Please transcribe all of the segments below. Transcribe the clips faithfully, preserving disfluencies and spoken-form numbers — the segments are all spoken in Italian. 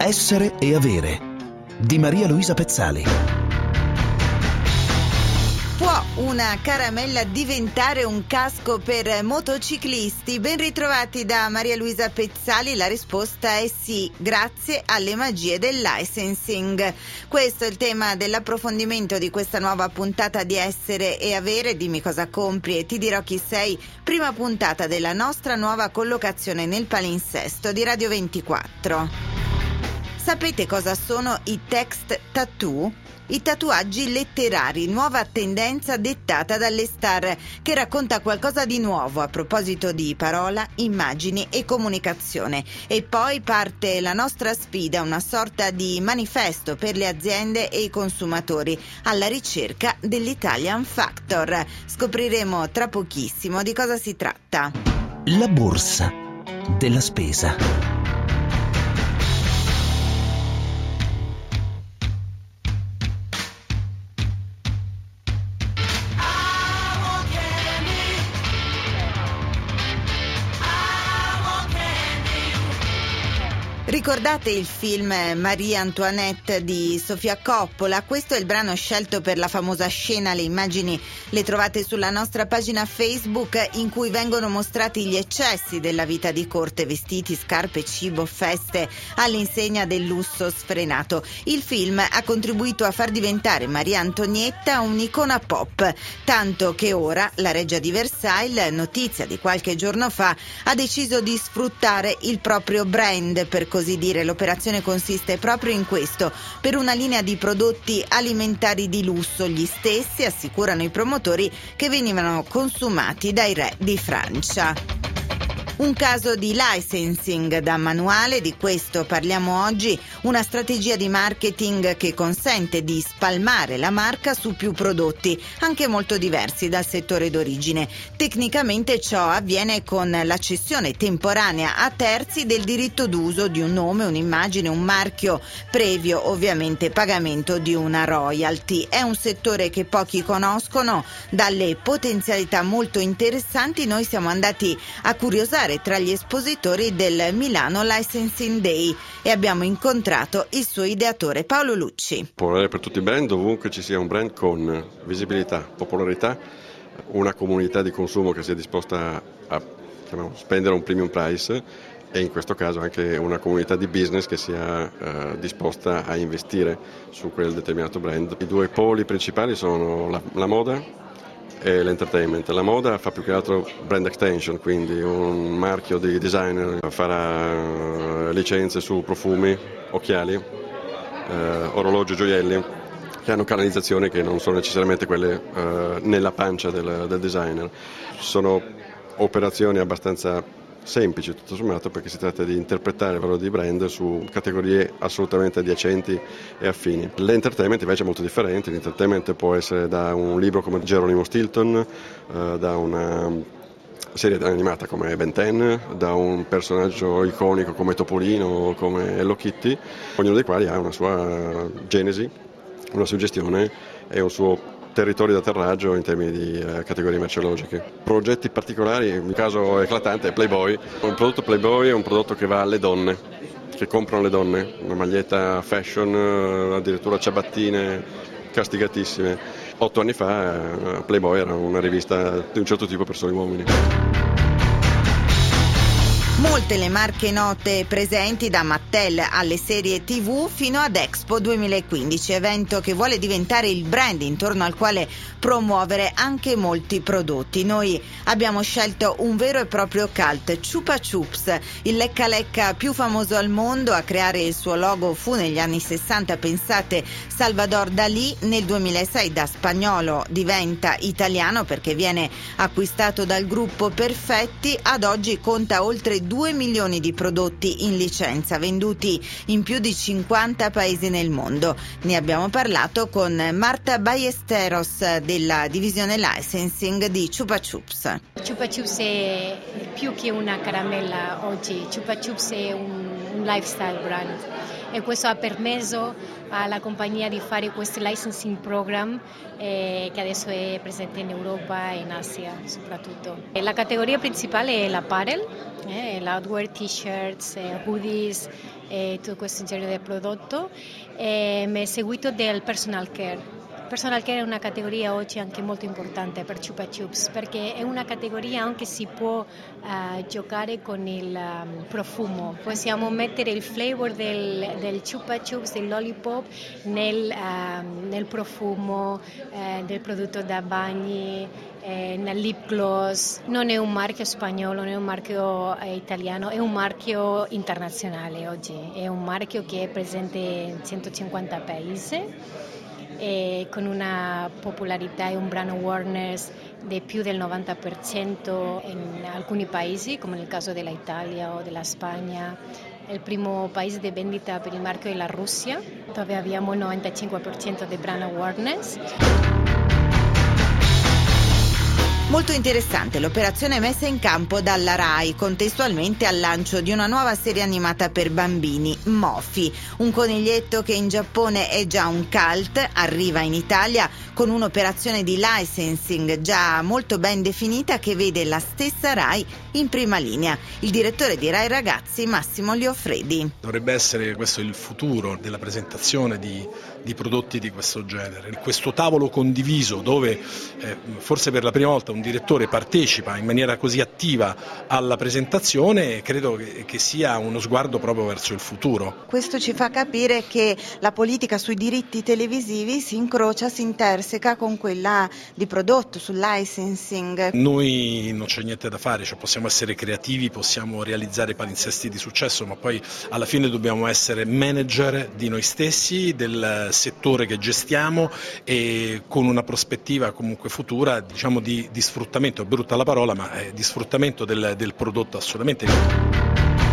Essere e avere di Maria Luisa Pezzali. Può una caramella diventare un casco per motociclisti? Ben ritrovati da Maria Luisa Pezzali. La risposta è sì, grazie alle magie del licensing. Questo è il tema dell'approfondimento di questa nuova puntata di Essere e Avere. Dimmi cosa compri e ti dirò chi sei. Prima puntata della nostra nuova collocazione nel palinsesto di Radio ventiquattro. Sapete cosa sono i text tattoo? I tatuaggi letterari, nuova tendenza dettata dalle star, che racconta qualcosa di nuovo a proposito di parola, immagini e comunicazione. E poi parte la nostra sfida, una sorta di manifesto per le aziende e i consumatori, alla ricerca dell'Italian Factor. Scopriremo tra pochissimo di cosa si tratta. La borsa della spesa. Ricordate il film Marie Antoinette di Sofia Coppola? Questo è il brano scelto per la famosa scena. Le immagini le trovate sulla nostra pagina Facebook, in cui vengono mostrati gli eccessi della vita di corte: vestiti, scarpe, cibo, feste, all'insegna del lusso sfrenato. Il film ha contribuito a far diventare Maria Antonietta un'icona pop, tanto che ora la reggia di Versailles, notizia di qualche giorno fa, ha deciso di sfruttare il proprio brand, per così dire. L'operazione consiste proprio in questo: per una linea di prodotti alimentari di lusso, gli stessi, assicurano i promotori, che venivano consumati dai re di Francia. Un caso di licensing da manuale, di questo parliamo oggi, una strategia di marketing che consente di spalmare la marca su più prodotti, anche molto diversi dal settore d'origine. Tecnicamente ciò avviene con la cessione temporanea a terzi del diritto d'uso di un nome, un'immagine, un marchio, previo ovviamente pagamento di una royalty. È un settore che pochi conoscono, dalle potenzialità molto interessanti. Noi siamo andati a curiosare tra gli espositori del Milano Licensing Day e abbiamo incontrato il suo ideatore Paolo Lucci. Popolare per tutti i brand, ovunque ci sia un brand con visibilità, popolarità, una comunità di consumo che sia disposta a chiamiamo, spendere un premium price, e in questo caso anche una comunità di business che sia eh, disposta a investire su quel determinato brand. I due poli principali sono la, la moda e l'entertainment. La moda fa più che altro brand extension, quindi un marchio di designer farà licenze su profumi, occhiali, eh, orologi, gioielli, che hanno canalizzazioni che non sono necessariamente quelle eh, nella pancia del, del designer. Sono operazioni abbastanza semplici tutto sommato, perché si tratta di interpretare il valore di brand su categorie assolutamente adiacenti e affini. L'entertainment invece è molto differente. L'entertainment può essere da un libro come Geronimo Stilton, eh, da una serie animata come Ben ten, da un personaggio iconico come Topolino o come Hello Kitty, ognuno dei quali ha una sua genesi, una suggestione e un suo territorio d'atterraggio in termini di eh, categorie merceologiche. Progetti particolari, in un caso eclatante è Playboy. Un prodotto Playboy è un prodotto che va alle donne, che comprano le donne, una maglietta fashion, eh, addirittura ciabattine castigatissime. Otto anni fa eh, Playboy era una rivista di un certo tipo per soli uomini. Molte le marche note presenti, da Mattel alle serie tivù fino ad Expo duemilaquindici, evento che vuole diventare il brand intorno al quale promuovere anche molti prodotti. Noi abbiamo scelto un vero e proprio cult, Chupa Chups, il lecca lecca più famoso al mondo. A creare il suo logo fu negli anni sessanta, pensate, Salvador Dalì. Nel duemilasei da spagnolo diventa italiano perché viene acquistato dal gruppo Perfetti. Ad oggi conta oltre due milioni di prodotti in licenza, venduti in più di cinquanta paesi nel mondo. Ne abbiamo parlato con Marta Ballesteros della divisione licensing di Chupa Chups. Chupa Chups è più che una caramella oggi. Chupa Chups è un, un lifestyle brand e questo ha permesso alla compagnia di fare questo licensing program eh, che adesso è presente in Europa e in Asia soprattutto. E la categoria principale è l'apparel, eh, l'outwear, t-shirts, eh, hoodies e tutto questo genere di prodotto, e mi è seguito del personal care. Personal care è una categoria oggi anche molto importante per Chupa Chups, perché è una categoria anche si può uh, giocare con il um, profumo. Possiamo mettere il flavor del, del Chupa Chups, del lollipop nel, uh, nel profumo uh, del prodotto da bagni, eh, nel lip gloss. Non è un marchio spagnolo, non è un marchio eh, italiano, è un marchio internazionale oggi. È un marchio che è presente in centocinquanta paesi. E con una popolarità e un brand awareness di più del novanta per cento in alcuni paesi, come nel caso dell'Italia o della Spagna. Il primo paese di vendita per il marchio è la Russia, dove abbiamo il novantacinque per cento di brand awareness. Molto interessante l'operazione messa in campo dalla RAI contestualmente al lancio di una nuova serie animata per bambini, Mofi, un coniglietto che in Giappone è già un cult, arriva in Italia con un'operazione di licensing già molto ben definita che vede la stessa RAI in prima linea. Il direttore di RAI Ragazzi, Massimo Liofredi. Dovrebbe essere questo il futuro della presentazione di, di prodotti di questo genere. Questo tavolo condiviso dove eh, forse per la prima volta un direttore partecipa in maniera così attiva alla presentazione, credo che, che sia uno sguardo proprio verso il futuro. Questo ci fa capire che la politica sui diritti televisivi si incrocia, si interseca con quella di prodotto, sul licensing. Noi non c'è niente da fare, cioè possiamo essere creativi, possiamo realizzare palinsesti di successo, ma poi alla fine dobbiamo essere manager di noi stessi, del settore che gestiamo e con una prospettiva comunque futura, diciamo di, di sfruttamento, è brutta la parola, ma è di sfruttamento del, del prodotto assolutamente.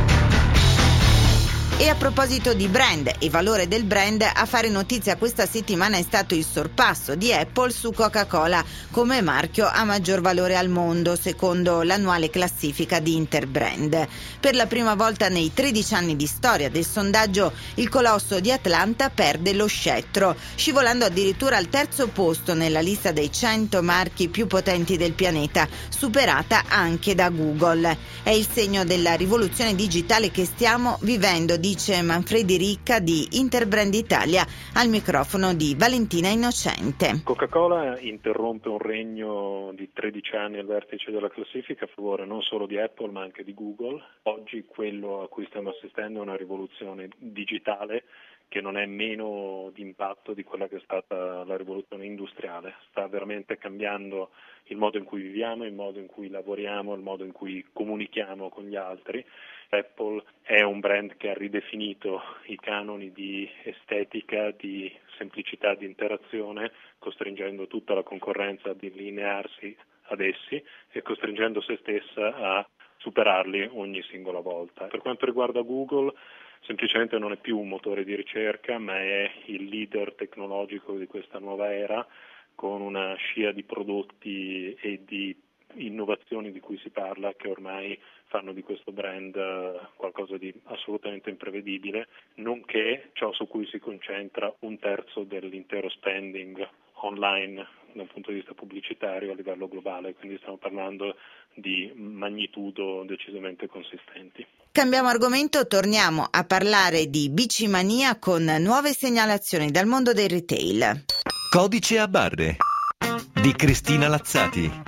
E a proposito di brand e valore del brand, a fare notizia questa settimana è stato il sorpasso di Apple su Coca-Cola come marchio a maggior valore al mondo, secondo l'annuale classifica di Interbrand. Per la prima volta nei tredici anni di storia del sondaggio, il colosso di Atlanta perde lo scettro, scivolando addirittura al terzo posto nella lista dei cento marchi più potenti del pianeta, superata anche da Google. È il segno della rivoluzione digitale che stiamo vivendo, di dice Manfredi Ricca di Interbrand Italia al microfono di Valentina Innocente. Coca-Cola interrompe un regno di tredici anni al vertice della classifica a favore non solo di Apple ma anche di Google. Oggi quello a cui stiamo assistendo è una rivoluzione digitale che non è meno di impatto di quella che è stata la rivoluzione industriale. Sta veramente cambiando il modo in cui viviamo, il modo in cui lavoriamo, il modo in cui comunichiamo con gli altri. Apple è un brand che ha ridefinito i canoni di estetica, di semplicità di interazione, costringendo tutta la concorrenza ad allinearsi ad essi e costringendo se stessa a superarli ogni singola volta. Per quanto riguarda Google, semplicemente non è più un motore di ricerca, ma è il leader tecnologico di questa nuova era, con una scia di prodotti e di innovazioni di cui si parla che ormai fanno di questo brand qualcosa di assolutamente imprevedibile, nonché ciò su cui si concentra un terzo dell'intero spending online da un punto di vista pubblicitario a livello globale, quindi stiamo parlando di magnitudo decisamente consistenti. Cambiamo argomento, torniamo a parlare di bicimania con nuove segnalazioni dal mondo del retail. Codice a barre di Cristina Lazzati.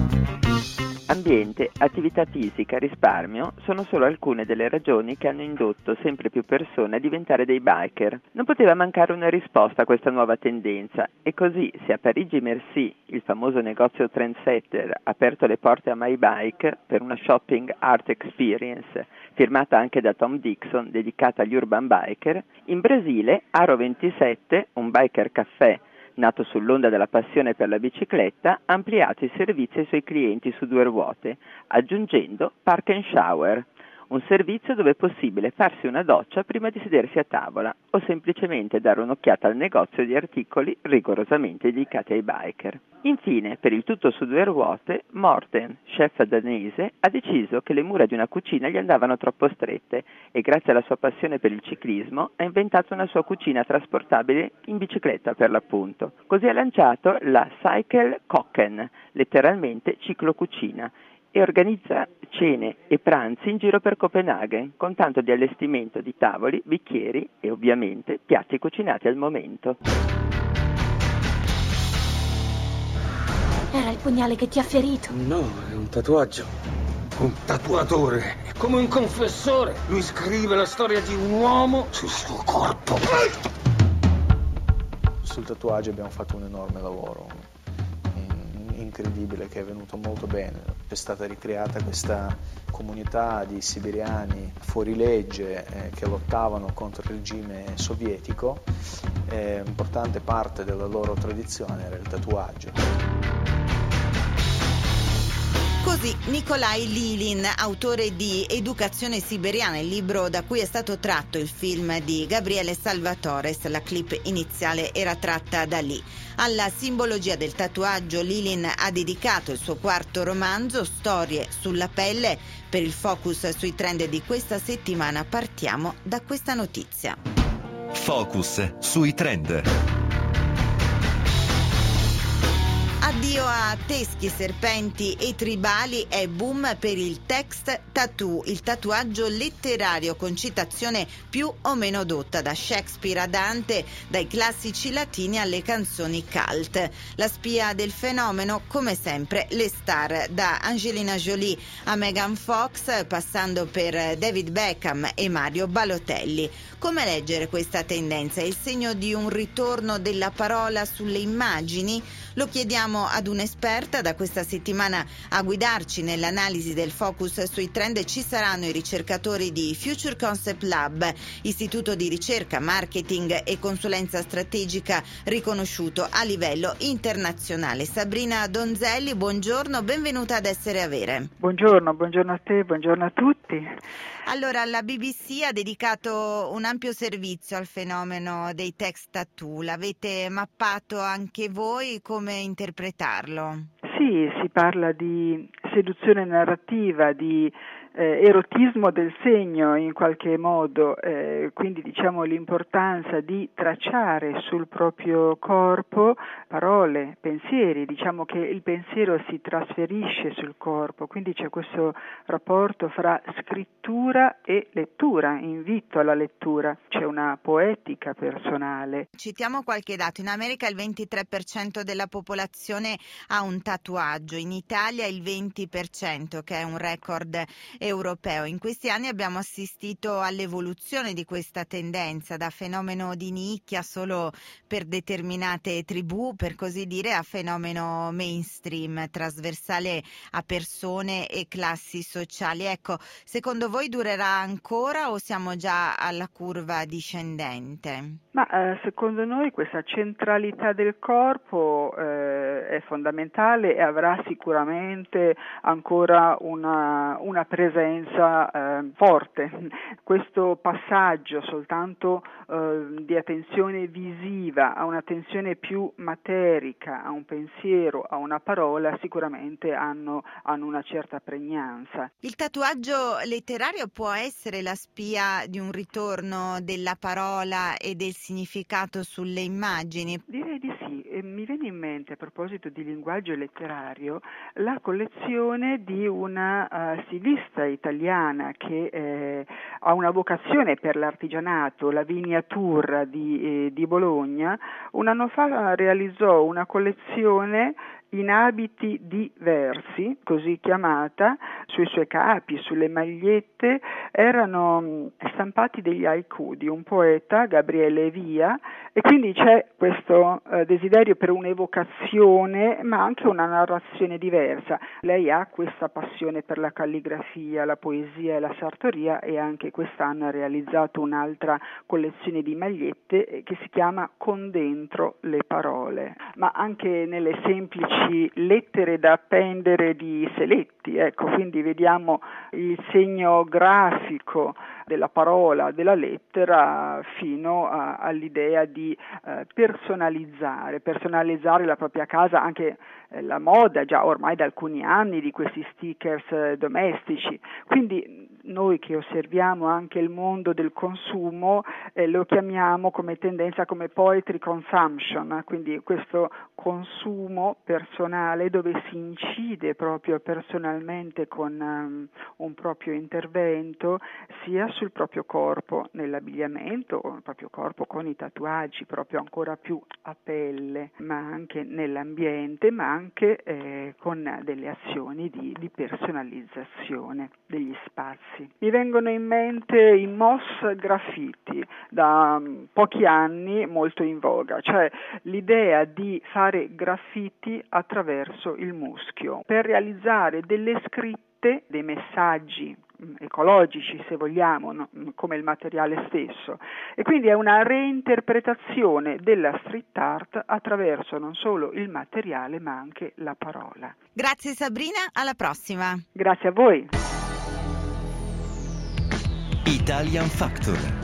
Ambiente, attività fisica, risparmio sono solo alcune delle ragioni che hanno indotto sempre più persone a diventare dei biker. Non poteva mancare una risposta a questa nuova tendenza e così, se a Parigi Merci, il famoso negozio trendsetter, ha aperto le porte a My Bike per una shopping art experience firmata anche da Tom Dixon dedicata agli urban biker, in Brasile Aro ventisette, un biker caffè nato sull'onda della passione per la bicicletta, ha ampliato i servizi ai suoi clienti su due ruote, aggiungendo Park and Shower, un servizio dove è possibile farsi una doccia prima di sedersi a tavola o semplicemente dare un'occhiata al negozio di articoli rigorosamente dedicati ai biker. Infine, per il tutto su due ruote, Morten, chef danese, ha deciso che le mura di una cucina gli andavano troppo strette e grazie alla sua passione per il ciclismo ha inventato una sua cucina trasportabile in bicicletta per l'appunto. Così ha lanciato la Cycle Kokken, letteralmente ciclocucina, e organizza cene e pranzi in giro per Copenaghen, con tanto di allestimento di tavoli, bicchieri e ovviamente piatti cucinati al momento. Era il pugnale che ti ha ferito. No, è un tatuaggio. Un tatuatore, è come un confessore. Lui scrive la storia di un uomo sul suo corpo. Sul tatuaggio abbiamo fatto un enorme lavoro, incredibile, che è venuto molto bene. È stata ricreata questa comunità di siberiani fuorilegge eh, che lottavano contro il regime sovietico. Eh, importante parte della loro tradizione era il tatuaggio. Così Nikolai Lilin, autore di Educazione siberiana, il libro da cui è stato tratto il film di Gabriele Salvatores, la clip iniziale era tratta da lì. Alla simbologia del tatuaggio Lilin ha dedicato il suo quarto romanzo, Storie sulla pelle. Per il focus sui trend di questa settimana partiamo da questa notizia. Focus sui trend. Addio a teschi, serpenti e tribali, è boom per il text tattoo, il tatuaggio letterario con citazione più o meno dotta, da Shakespeare a Dante, dai classici latini alle canzoni cult. La spia del fenomeno, come sempre, le star, da Angelina Jolie a Megan Fox, passando per David Beckham e Mario Balotelli. Come leggere questa tendenza? È il segno di un ritorno della parola sulle immagini? Lo chiediamo ad un'esperta. Da questa settimana a guidarci nell'analisi del focus sui trend ci saranno i ricercatori di Future Concept Lab, istituto di ricerca, marketing e consulenza strategica riconosciuto a livello internazionale. Sabrina Donzelli, buongiorno, benvenuta ad Essere Avere. Buongiorno, buongiorno a te, buongiorno a tutti. Allora, la B B C ha dedicato un ampio servizio al fenomeno dei text tattoo. L'avete mappato anche voi? Come interpretarlo? Sì, si parla di seduzione narrativa, di eh, erotismo del segno in qualche modo, eh, quindi diciamo l'importanza di tracciare sul proprio corpo parole, pensieri, diciamo che il pensiero si trasferisce sul corpo, quindi c'è questo rapporto fra scrittura e lettura, invito alla lettura, c'è una poetica personale. Citiamo qualche dato: in America il ventitré per cento della popolazione ha un tatuaggio, in Italia il venti per cento, che è un record europeo. In questi anni abbiamo assistito all'evoluzione di questa tendenza, da fenomeno di nicchia solo per determinate tribù, per così dire, a fenomeno mainstream, trasversale a persone e classi sociali. Ecco, secondo voi durerà ancora o siamo già alla curva discendente? Ma eh, secondo noi questa centralità del corpo eh, è fondamentale e avrà sicuramente ancora una, una presenza eh, forte. Questo passaggio soltanto eh, di attenzione visiva a un'attenzione più materica, a un pensiero, a una parola, sicuramente hanno, hanno una certa pregnanza. Il tatuaggio letterario può essere la spia di un ritorno della parola e del significato sulle immagini? Direi di sì. E mi viene in mente, a proposito di linguaggio letterario, la collezione di una uh, stilista italiana che eh, ha una vocazione per l'artigianato, la Vignatura di, eh, di Bologna. Un anno fa realizzò una collezione in abiti di versi, così chiamata, sui suoi capi, sulle magliette, erano stampati degli haiku di un poeta, Gabriele Via, e quindi c'è questo eh, desiderio per un'evocazione, ma anche una narrazione diversa. Lei ha questa passione per la calligrafia, la poesia e la sartoria, e anche quest'anno ha realizzato un'altra collezione di magliette che si chiama Con dentro le parole, ma anche nelle semplici semplici lettere da appendere di seletti, ecco, quindi vediamo il segno grafico della parola, della lettera, fino a, all'idea di eh, personalizzare, personalizzare la propria casa, anche eh, la moda già ormai da alcuni anni di questi stickers eh, domestici. Quindi noi che osserviamo anche il mondo del consumo eh, lo chiamiamo come tendenza come poetry consumption, quindi questo consumo personale dove si incide proprio personalmente con um, un proprio intervento sia sul proprio corpo nell'abbigliamento o il proprio corpo con i tatuaggi proprio ancora più a pelle, ma anche nell'ambiente, ma anche eh, con delle azioni di, di personalizzazione degli spazi. Mi vengono in mente i moss graffiti, da um, pochi anni molto in voga, cioè l'idea di fare graffiti attraverso il muschio per realizzare delle scritte, dei messaggi ecologici se vogliamo, no? Come il materiale stesso, e quindi è una reinterpretazione della street art attraverso non solo il materiale ma anche la parola. Grazie Sabrina, alla prossima. Grazie a voi. Italian Factor.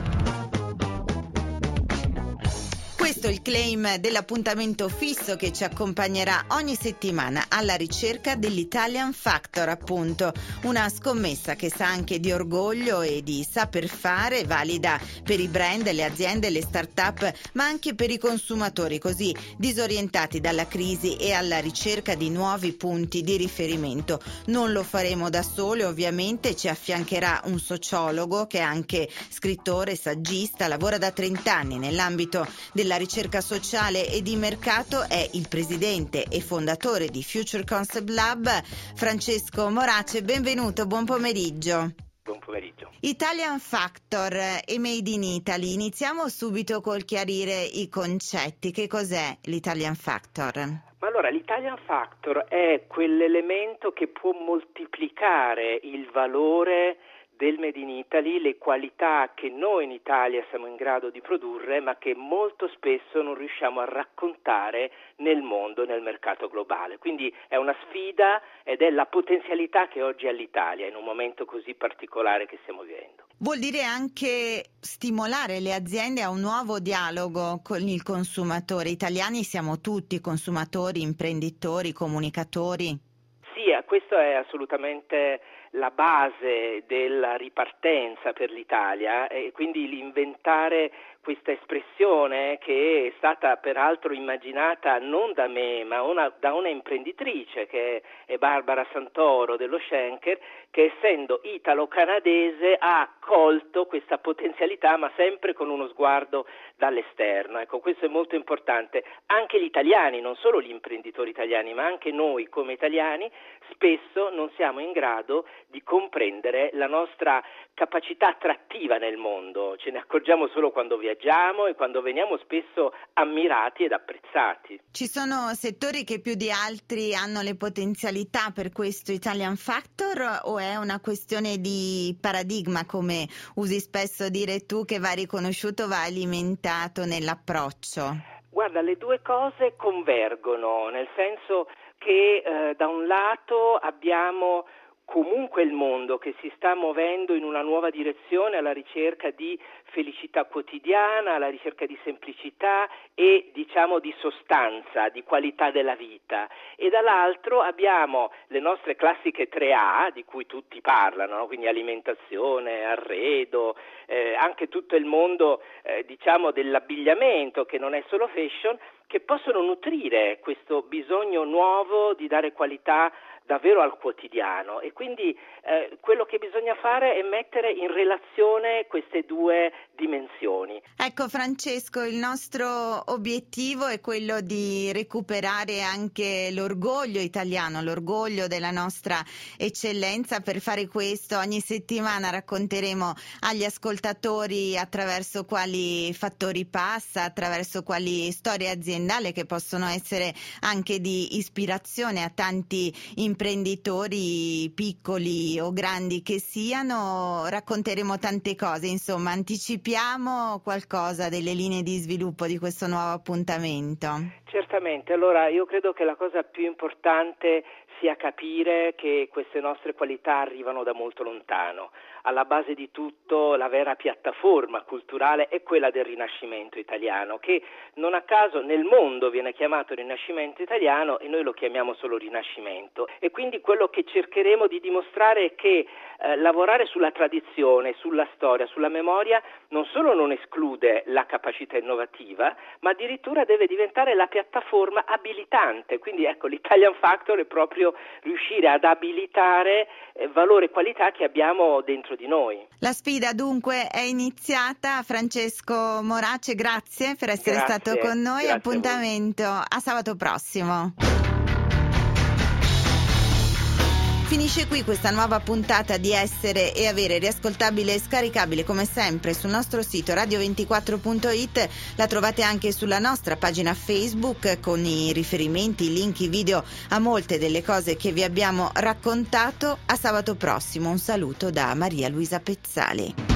Questo è il claim dell'appuntamento fisso che ci accompagnerà ogni settimana alla ricerca dell'Italian Factor, appunto, una scommessa che sa anche di orgoglio e di saper fare, valida per i brand, le aziende, le start-up, ma anche per i consumatori così disorientati dalla crisi e alla ricerca di nuovi punti di riferimento. Non lo faremo da soli, ovviamente, ci affiancherà un sociologo che è anche scrittore, saggista, lavora da trenta anni nell'ambito della La ricerca sociale e di mercato, è il presidente e fondatore di Future Concept Lab, Francesco Morace. Benvenuto, buon pomeriggio. Buon pomeriggio. Italian Factor e Made in Italy. Iniziamo subito col chiarire i concetti. Che cos'è l'Italian Factor? Ma allora, l'Italian Factor è quell'elemento che può moltiplicare il valore del Made in Italy, le qualità che noi in Italia siamo in grado di produrre, ma che molto spesso non riusciamo a raccontare nel mondo, nel mercato globale. Quindi è una sfida ed è la potenzialità che oggi ha l'Italia in un momento così particolare che stiamo vivendo. Vuol dire anche stimolare le aziende a un nuovo dialogo con il consumatore. Italiani siamo tutti consumatori, imprenditori, comunicatori. Sì, questo è assolutamente la base della ripartenza per l'Italia, e quindi l'inventare questa espressione che è stata peraltro immaginata non da me ma una, da una imprenditrice che è Barbara Santoro dello Schenker, che essendo italo-canadese ha colto questa potenzialità ma sempre con uno sguardo dall'esterno. Ecco, questo è molto importante. Anche gli italiani, non solo gli imprenditori italiani ma anche noi come italiani spesso non siamo in grado di comprendere la nostra capacità attrattiva nel mondo, ce ne accorgiamo solo quando viaggiamo e quando veniamo spesso ammirati ed apprezzati. Ci sono settori che più di altri hanno le potenzialità per questo Italian Factor, o è una questione di paradigma, come usi spesso dire tu, che va riconosciuto, va alimentato nell'approccio? Guarda, le due cose convergono, nel senso che eh, da un lato abbiamo comunque il mondo che si sta muovendo in una nuova direzione alla ricerca di felicità quotidiana, alla ricerca di semplicità e diciamo di sostanza, di qualità della vita, e dall'altro abbiamo le nostre classiche tre A di cui tutti parlano, no? Quindi alimentazione, arredo, eh, anche tutto il mondo eh, diciamo dell'abbigliamento che non è solo fashion, che possono nutrire questo bisogno nuovo di dare qualità davvero al quotidiano, e quindi eh, quello che bisogna fare è mettere in relazione queste due dimensioni. Ecco Francesco, il nostro obiettivo è quello di recuperare anche l'orgoglio italiano, l'orgoglio della nostra eccellenza. Per fare questo ogni settimana racconteremo agli ascoltatori attraverso quali fattori passa, attraverso quali storie aziendali che possono essere anche di ispirazione a tanti imprenditori imprenditori piccoli o grandi che siano, racconteremo tante cose, insomma anticipiamo qualcosa delle linee di sviluppo di questo nuovo appuntamento. Certamente, allora io credo che la cosa più importante sia capire che queste nostre qualità arrivano da molto lontano. Alla base di tutto la vera piattaforma culturale è quella del Rinascimento italiano, che non a caso nel mondo viene chiamato Rinascimento italiano e noi lo chiamiamo solo Rinascimento. E quindi quello che cercheremo di dimostrare è che eh, lavorare sulla tradizione, sulla storia, sulla memoria non solo non esclude la capacità innovativa, ma addirittura deve diventare la piattaforma abilitante. Quindi ecco, l'Italian Factor è proprio riuscire ad abilitare eh, valore e qualità che abbiamo dentro di noi. La sfida dunque è iniziata. Francesco Morace, grazie per essere grazie, stato con noi. Appuntamento a, a sabato prossimo. Finisce qui questa nuova puntata di Essere e Avere, riascoltabile e scaricabile come sempre sul nostro sito radio ventiquattro punto it. La trovate anche sulla nostra pagina Facebook con i riferimenti, i link, i video a molte delle cose che vi abbiamo raccontato. A sabato prossimo, un saluto da Maria Luisa Pezzali.